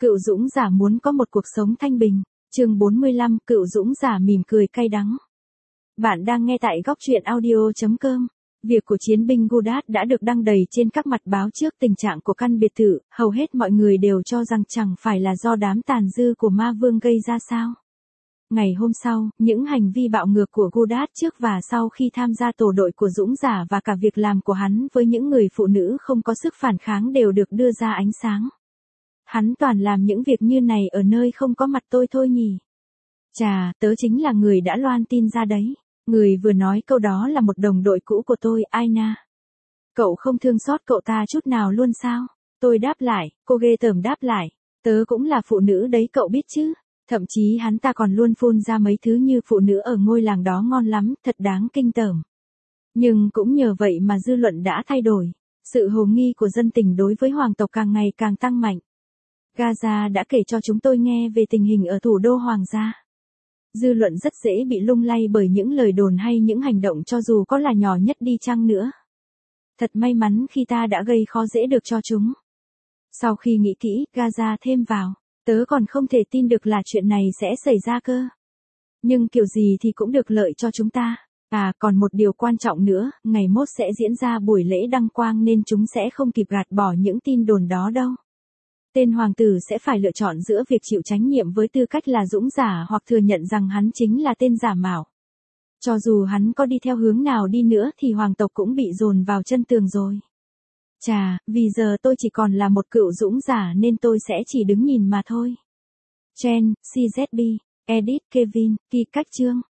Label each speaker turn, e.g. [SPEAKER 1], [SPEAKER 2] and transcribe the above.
[SPEAKER 1] Cựu dũng giả muốn có một cuộc sống thanh bình. Chương 45, cựu dũng giả mỉm cười cay đắng. Bạn đang nghe tại góc truyện audio.com. Việc của chiến binh Goddard đã được đăng đầy trên các mặt báo trước tình trạng của căn biệt thự, hầu hết mọi người đều cho rằng chẳng phải là do đám tàn dư của ma vương gây ra sao. Ngày hôm sau, những hành vi bạo ngược của Goddard trước và sau khi tham gia tổ đội của dũng giả và cả việc làm của hắn với những người phụ nữ không có sức phản kháng đều được đưa ra ánh sáng. Hắn toàn làm những việc như này ở nơi không có mặt tôi thôi nhỉ. Chà, tớ chính là người đã loan tin ra đấy. Người vừa nói câu đó là một đồng đội cũ của tôi, Aina. Cậu không thương xót cậu ta chút nào luôn sao? Tôi đáp lại, cô ghê tởm đáp lại. Tớ cũng là phụ nữ đấy cậu biết chứ. Thậm chí hắn ta còn luôn phun ra mấy thứ như phụ nữ ở ngôi làng đó ngon lắm, thật đáng kinh tởm. Nhưng cũng nhờ vậy mà dư luận đã thay đổi. Sự hồ nghi của dân tình đối với hoàng tộc càng ngày càng tăng mạnh. Gaza đã kể cho chúng tôi nghe về tình hình ở thủ đô hoàng gia. Dư luận rất dễ bị lung lay bởi những lời đồn hay những hành động cho dù có là nhỏ nhất đi chăng nữa. Thật may mắn khi ta đã gây khó dễ được cho chúng. Sau khi nghĩ kỹ, Gaza thêm vào, tớ còn không thể tin được là chuyện này sẽ xảy ra cơ. Nhưng kiểu gì thì cũng được lợi cho chúng ta. À, còn một điều quan trọng nữa, ngày mốt sẽ diễn ra buổi lễ đăng quang nên chúng sẽ không kịp gạt bỏ những tin đồn đó đâu. Tên hoàng tử sẽ phải lựa chọn giữa việc chịu trách nhiệm với tư cách là dũng giả hoặc thừa nhận rằng hắn chính là tên giả mạo. Cho dù hắn có đi theo hướng nào đi nữa thì hoàng tộc cũng bị dồn vào chân tường rồi. Chà, vì giờ tôi chỉ còn là một cựu dũng giả nên tôi sẽ chỉ đứng nhìn mà thôi. Jen, CZB, Edith, Kevin, Kỳ cách chương.